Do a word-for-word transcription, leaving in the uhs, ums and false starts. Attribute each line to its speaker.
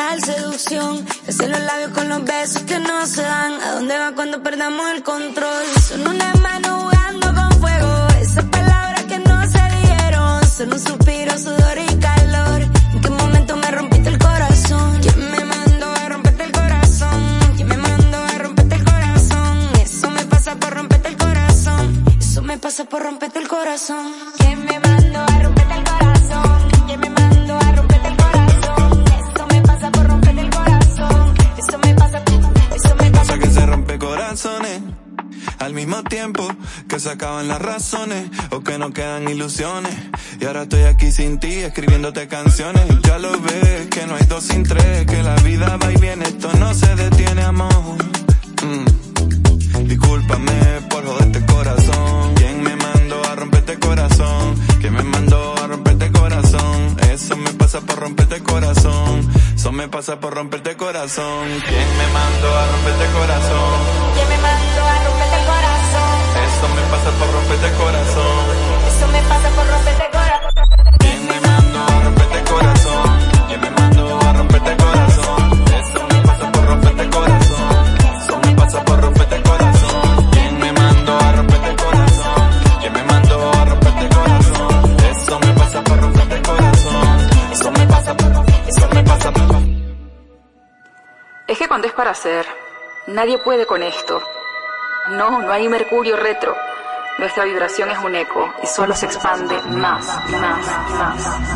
Speaker 1: tal seducción? Hacer los labios con los besos que no se dan. ¿A dónde va cuando perdamos el control? Son una mano jugando con fuego. Esas palabras que no se dijeron son un suspiro, sudor y calor. ¿En qué momento me rompiste el corazón? ¿Quién me mandó a romperte el corazón? ¿Quién me mandó a romperte el corazón? Eso me pasa por romperte el corazón. Eso me pasa por romperte el corazón. ¿Quién me mandó a romperte el corazón? ¿Quién me mandó a romperte el corazón? Eso me pasa por romperte el corazón. Eso me pasa, eso me pasa.
Speaker 2: Pasa que se rompe corazones al mismo tiempo que se acaban las razones o que no quedan ilusiones. Y ahora estoy aquí sin ti escribiéndote canciones. Ya lo ves que no hay dos sin tres, que la vida va y viene, esto no se detiene, amor. mm. Discúlpame por joderte el corazón. ¿Quién me mandó a romperte el corazón? ¿Quién me mandó a romperte el corazón? Eso me pasa por romperte el corazón. Eso me pasa por romperte el corazón. ¿Quién me mandó a romperte el corazón?
Speaker 1: ¿Quién me mandó a romperte el corazón?
Speaker 2: Eso me pasa por romperte el corazón.
Speaker 1: Eso me pasa por romperte el corazón.
Speaker 2: ¿Quién me mandó a romperte el corazón? ¿Quién me mandó a romperte el corazón? Eso me pasa por romperte el corazón. Eso me pasa por romperte el corazón. ¿Quién me mandó a romperte el corazón? ¿Quién me mandó a romperte el corazón? Eso me pasa por romperte el corazón. Eso me pasa por, eso me pasa por.
Speaker 3: Es que cuando es para hacer, nadie puede con esto. No, no hay mercurio retro. Nuestra vibración es un eco y solo se expande más y más y más.